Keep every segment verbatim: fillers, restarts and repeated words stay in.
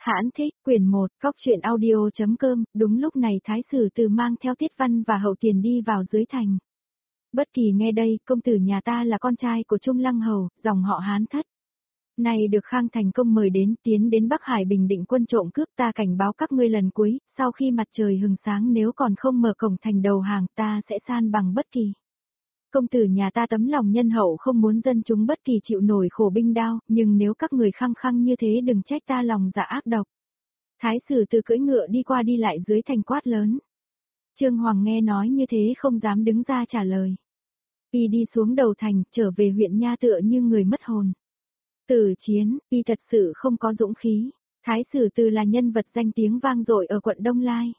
Hãn thích, quyển một, cóc truyện audio.com, đúng lúc này Thái Sử Từ mang theo Tiết Văn và Hậu Tiền đi vào dưới thành. Bất Kỳ nghe đây, công tử nhà ta là con trai của Trung Lăng Hầu, dòng họ Hán thất. Này được Khang Thành Công mời đến, tiến đến Bắc Hải bình định quân trộm cướp, ta cảnh báo các ngươi lần cuối, sau khi mặt trời hừng sáng nếu còn không mở cổng thành đầu hàng ta sẽ san bằng Bất Kỳ. Công tử nhà ta tấm lòng nhân hậu không muốn dân chúng Bất Kỳ chịu nổi khổ binh đao, nhưng nếu các người khăng khăng như thế đừng trách ta lòng dạ ác độc. Thái Sử Từ cưỡi ngựa đi qua đi lại dưới thành quát lớn. Trương Hoàng nghe nói như thế không dám đứng ra trả lời. Y đi xuống đầu thành, trở về huyện Nha tựa như người mất hồn. Tử chiến, y thật sự không có dũng khí. Thái Sử Từ là nhân vật danh tiếng vang dội ở quận Đông Lai.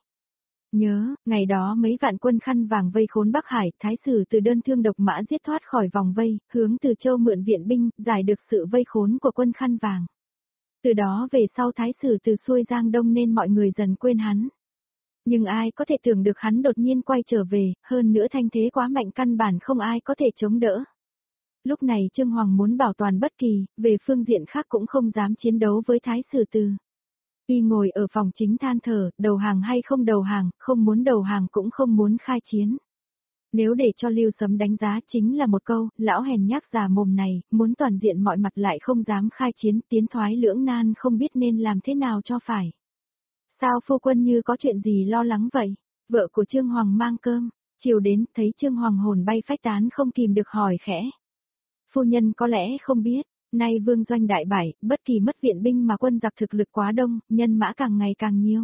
Nhớ, ngày đó mấy vạn quân khăn vàng vây khốn Bắc Hải, Thái Sử Từ đơn thương độc mã giết thoát khỏi vòng vây, hướng Từ Châu mượn viện binh, giải được sự vây khốn của quân khăn vàng. Từ đó về sau Thái Sử Từ xuôi Giang Đông nên mọi người dần quên hắn. Nhưng ai có thể tưởng được hắn đột nhiên quay trở về, hơn nữa thanh thế quá mạnh căn bản không ai có thể chống đỡ. Lúc này Trương Hoàng muốn bảo toàn Bất Kỳ, về phương diện khác cũng không dám chiến đấu với Thái Sử Từ. Y ngồi ở phòng chính than thở, đầu hàng hay không đầu hàng, không muốn đầu hàng cũng không muốn khai chiến. Nếu để cho Lưu Sấm đánh giá chính là một câu, lão hèn nhác già mồm này, muốn toàn diện mọi mặt lại không dám khai chiến, tiến thoái lưỡng nan không biết nên làm thế nào cho phải. Sao phu quân như có chuyện gì lo lắng vậy? Vợ của Trương Hoàng mang cơm, chiều đến thấy Trương Hoàng hồn bay phách tán không kìm được hỏi khẽ. Phu nhân có lẽ không biết, nay vương doanh đại bại, Bất Kỳ mất viện binh mà quân giặc thực lực quá đông, nhân mã càng ngày càng nhiều.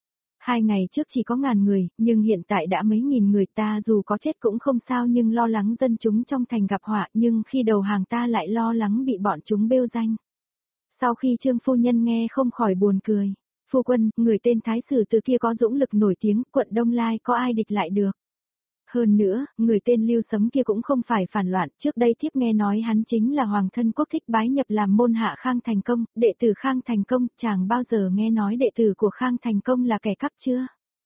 Hai ngày trước chỉ có ngàn người, nhưng hiện tại đã mấy nghìn người, ta dù có chết cũng không sao nhưng lo lắng dân chúng trong thành gặp họa, nhưng khi đầu hàng ta lại lo lắng bị bọn chúng bêu danh. Sau khi Trương phu nhân nghe không khỏi buồn cười. Phu quân, người tên Thái Sử Từ kia có dũng lực nổi tiếng, quận Đông Lai có ai địch lại được. Hơn nữa, người tên Lưu Sấm kia cũng không phải phản loạn, trước đây thiếp nghe nói hắn chính là hoàng thân quốc thích bái nhập làm môn hạ Khang Thành Công, đệ tử Khang Thành Công, chàng bao giờ nghe nói đệ tử của Khang Thành Công là kẻ cắp chưa?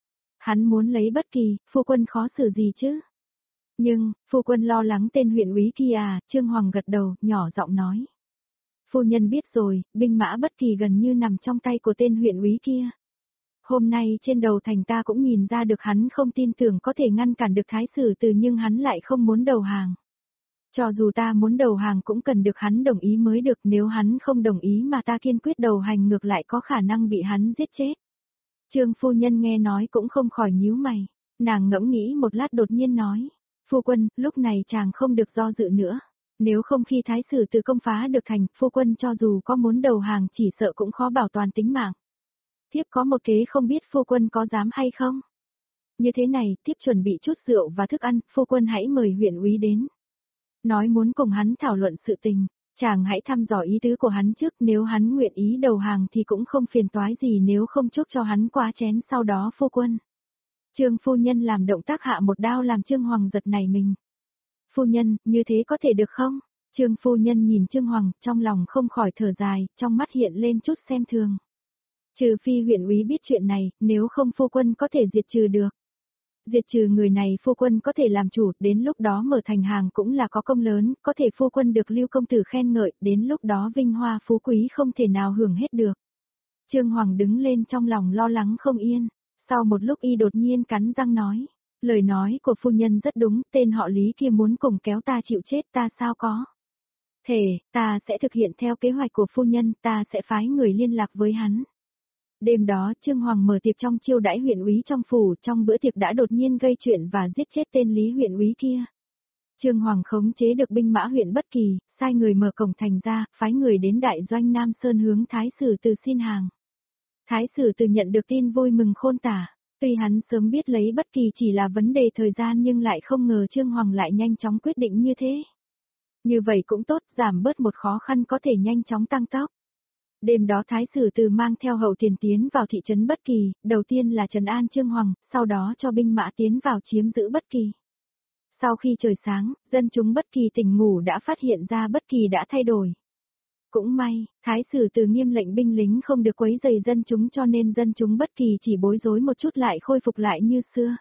Hắn muốn lấy Bất Kỳ, phu quân khó xử gì chứ? Nhưng, phu quân lo lắng tên huyện úy kia à, Trương Hoàng gật đầu, nhỏ giọng nói. Phu nhân biết rồi, binh mã Bất Kỳ gần như nằm trong tay của tên huyện úy kia. Hôm nay trên đầu thành ta cũng nhìn ra được hắn không tin tưởng có thể ngăn cản được Thái Sử Từ nhưng hắn lại không muốn đầu hàng. Cho dù ta muốn đầu hàng cũng cần được hắn đồng ý mới được, nếu hắn không đồng ý mà ta kiên quyết đầu hành ngược lại có khả năng bị hắn giết chết. Trương phu nhân nghe nói cũng không khỏi nhíu mày, nàng ngẫm nghĩ một lát đột nhiên nói, phu quân, lúc này chàng không được do dự nữa. Nếu không khi Thái Sử Từ công phá được thành, phu quân cho dù có muốn đầu hàng chỉ sợ cũng khó bảo toàn tính mạng. Thiếp có một kế không biết phu quân có dám hay không? Như thế này, thiếp chuẩn bị chút rượu và thức ăn, phu quân hãy mời huyện úy đến. Nói muốn cùng hắn thảo luận sự tình, chàng hãy thăm dò ý tứ của hắn trước, nếu hắn nguyện ý đầu hàng thì cũng không phiền toái gì nếu không chúc cho hắn quá chén sau đó phu quân. Trương phu nhân làm động tác hạ một đao làm Trương Hoàng giật nảy mình. Phu nhân, như thế có thể được không? Trương phu nhân nhìn Trương Hoàng, trong lòng không khỏi thở dài, trong mắt hiện lên chút xem thường. Trừ phi huyện úy biết chuyện này, nếu không phu quân có thể diệt trừ được. Diệt trừ người này phu quân có thể làm chủ, đến lúc đó mở thành hàng cũng là có công lớn, có thể phu quân được Lưu công tử khen ngợi, đến lúc đó vinh hoa phú quý không thể nào hưởng hết được. Trương Hoàng đứng lên trong lòng lo lắng không yên, sau một lúc y đột nhiên cắn răng nói, lời nói của phu nhân rất đúng, tên họ Lý kia muốn cùng kéo ta chịu chết ta sao có. Thể, ta sẽ thực hiện theo kế hoạch của phu nhân, ta sẽ phái người liên lạc với hắn. Đêm đó Trương Hoàng mở tiệc trong chiêu đãi huyện úy trong phủ, trong bữa tiệc đã đột nhiên gây chuyện và giết chết tên Lý huyện úy kia. Trương Hoàng khống chế được binh mã huyện Bất Kỳ, sai người mở cổng thành ra, phái người đến đại doanh Nam Sơn hướng Thái Sử Từ xin hàng. Thái Sử Từ nhận được tin vui mừng khôn tả, tuy hắn sớm biết lấy Bất Kỳ chỉ là vấn đề thời gian nhưng lại không ngờ Trương Hoàng lại nhanh chóng quyết định như thế. Như vậy cũng tốt, giảm bớt một khó khăn có thể nhanh chóng tăng tốc. Đêm đó Thái Sử Từ mang theo Hậu Tiền tiến vào thị trấn Bất Kỳ, đầu tiên là trấn an Trương Hoàng, sau đó cho binh mã tiến vào chiếm giữ Bất Kỳ. Sau khi trời sáng, dân chúng Bất Kỳ tỉnh ngủ đã phát hiện ra Bất Kỳ đã thay đổi. Cũng may, Thái Sử Từ nghiêm lệnh binh lính không được quấy rầy dân chúng cho nên dân chúng Bất Kỳ chỉ bối rối một chút lại khôi phục lại như xưa.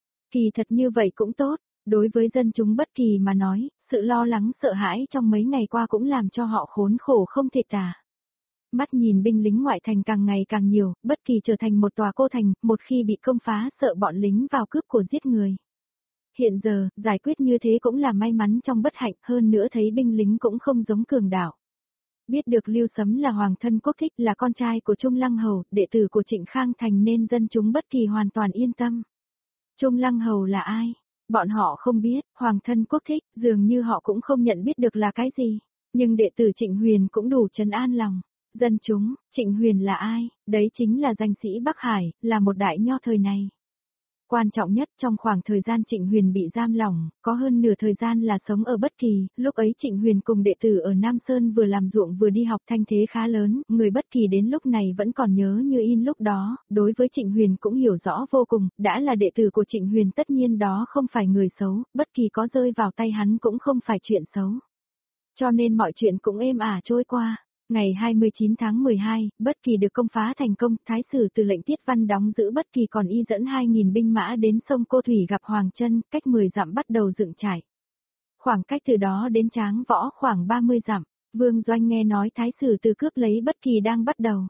Kỳ thật như vậy cũng tốt, đối với dân chúng Bất Kỳ mà nói, sự lo lắng sợ hãi trong mấy ngày qua cũng làm cho họ khốn khổ không thể tả. Mắt nhìn binh lính ngoại thành càng ngày càng nhiều, bất kỳ trở thành một tòa cô thành, một khi bị công phá sợ bọn lính vào cướp của giết người. Hiện giờ, giải quyết như thế cũng là may mắn trong bất hạnh, hơn nữa thấy binh lính cũng không giống cường đạo. Biết được Lưu Sấm là hoàng thân quốc thích, là con trai của Trung Lăng Hầu, đệ tử của Trịnh Khang Thành nên dân chúng bất kỳ hoàn toàn yên tâm. Trung Lăng Hầu là ai? Bọn họ không biết, hoàng thân quốc thích, dường như họ cũng không nhận biết được là cái gì. Nhưng đệ tử Trịnh Huyền cũng đủ trấn an lòng. Dân chúng, Trịnh Huyền là ai? Đấy chính là danh sĩ Bắc Hải, là một đại nho thời này. Quan trọng nhất trong khoảng thời gian Trịnh Huyền bị giam lỏng, có hơn nửa thời gian là sống ở Bất Kỳ, lúc ấy Trịnh Huyền cùng đệ tử ở Nam Sơn vừa làm ruộng vừa đi học, thanh thế khá lớn, người Bất Kỳ đến lúc này vẫn còn nhớ như in lúc đó, đối với Trịnh Huyền cũng hiểu rõ vô cùng, đã là đệ tử của Trịnh Huyền tất nhiên đó không phải người xấu, Bất Kỳ có rơi vào tay hắn cũng không phải chuyện xấu. Cho nên mọi chuyện cũng êm ả trôi qua. Ngày hai mươi chín tháng mười hai, Bất Kỳ được công phá thành công, Thái sử từ lệnh Tiết Văn đóng giữ Bất Kỳ còn y dẫn hai nghìn binh mã đến sông Cô Thủy gặp Hoàng Chân, cách mười dặm bắt đầu dựng trại. Khoảng cách từ đó đến Tráng Võ khoảng ba mươi dặm, Vương Doanh nghe nói Thái sử từ cướp lấy Bất Kỳ đang bắt đầu.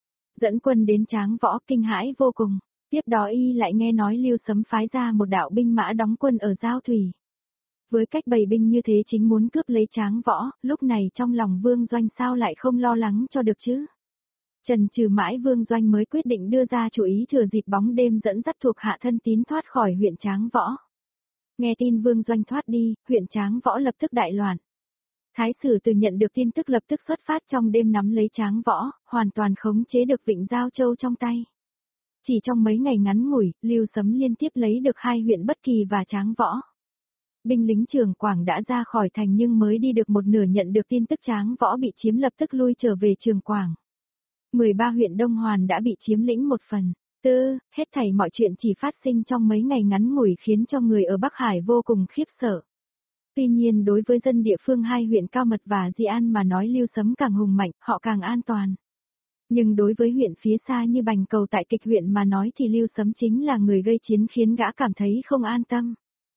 Dẫn quân đến Tráng Võ kinh hãi vô cùng, tiếp đó y lại nghe nói Lưu Sấm phái ra một đạo binh mã đóng quân ở Giao Thủy. Với cách bày binh như thế chính muốn cướp lấy Tráng Võ, lúc này trong lòng Vương Doanh sao lại không lo lắng cho được chứ? Trần trừ mãi Vương Doanh mới quyết định đưa ra chủ ý thừa dịp bóng đêm dẫn dắt thuộc hạ thân tín thoát khỏi huyện Tráng Võ. Nghe tin Vương Doanh thoát đi, huyện Tráng Võ lập tức đại loạn. Thái sử từ nhận được tin tức lập tức xuất phát trong đêm nắm lấy Tráng Võ, hoàn toàn khống chế được Vịnh Giao Châu trong tay. Chỉ trong mấy ngày ngắn ngủi, Lưu Sấm liên tiếp lấy được hai huyện Bất Kỳ và Tráng Võ. Binh lính Trường Quảng đã ra khỏi thành nhưng mới đi được một nửa nhận được tin tức Tráng Võ bị chiếm lập tức lui trở về Trường Quảng. mười ba huyện Đông Hoàn đã bị chiếm lĩnh một phần. Tư, hết thảy mọi chuyện chỉ phát sinh trong mấy ngày ngắn ngủi khiến cho người ở Bắc Hải vô cùng khiếp sợ. Tuy nhiên đối với dân địa phương hai huyện Cao Mật và Di An mà nói Lưu Sấm càng hùng mạnh, họ càng an toàn. Nhưng đối với huyện phía xa như Bành Cầu tại Kịch huyện mà nói thì Lưu Sấm chính là người gây chiến khiến gã cảm thấy không an tâm.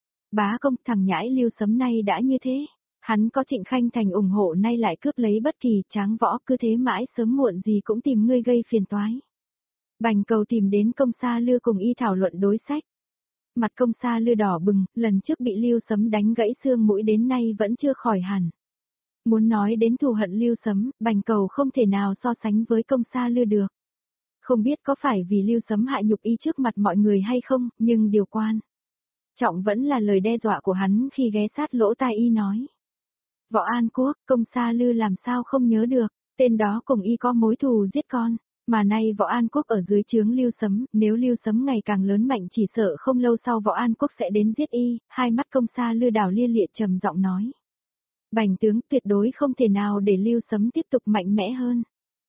Bá công, thằng nhãi Lưu Sấm nay đã như thế, hắn có Trịnh Khanh Thành ủng hộ nay lại cướp lấy Bất Kỳ, Tráng Võ, cứ thế mãi sớm muộn gì cũng tìm ngươi gây phiền toái. Bành Cầu tìm đến Công Sa Lư cùng y thảo luận đối sách. Mặt Công Sa Lư đỏ bừng, lần trước bị Lưu Sấm đánh gãy xương mũi đến nay vẫn chưa khỏi hẳn. Muốn nói đến thù hận Lưu Sấm, Bành Cầu không thể nào so sánh với Công Sa Lư được. Không biết có phải vì Lưu Sấm hại nhục y trước mặt mọi người hay không, nhưng điều quan trọng vẫn là lời đe dọa của hắn khi ghé sát lỗ tai y nói. Võ An Quốc, Công Sa Lư làm sao không nhớ được, tên đó cùng y có mối thù giết con, mà nay Võ An Quốc ở dưới trướng Lưu Sấm, nếu Lưu Sấm ngày càng lớn mạnh chỉ sợ không lâu sau Võ An Quốc sẽ đến giết y, hai mắt Công Sa Lư đảo lia lịa trầm giọng nói. Bành tướng tuyệt đối không thể nào để Lưu Sấm tiếp tục mạnh mẽ hơn.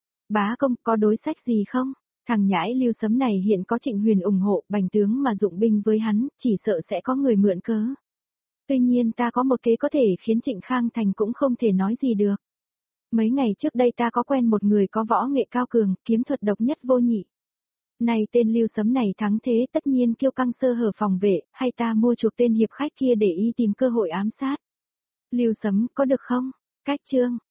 Bá công có đối sách gì không? Thằng nhãi Lưu Sấm này hiện có Trịnh Huyền ủng hộ, Bành tướng mà dụng binh với hắn, chỉ sợ sẽ có người mượn cớ. Tuy nhiên ta có một kế có thể khiến Trịnh Khang Thành cũng không thể nói gì được. Mấy ngày trước đây ta có quen một người có võ nghệ cao cường, kiếm thuật độc nhất vô nhị. Này tên Lưu Sấm này thắng thế tất nhiên kiêu căng sơ hở phòng vệ, hay ta mua chuộc tên hiệp khách kia để y tìm cơ hội ám sát. Lưu Sấm có được không? Cách chương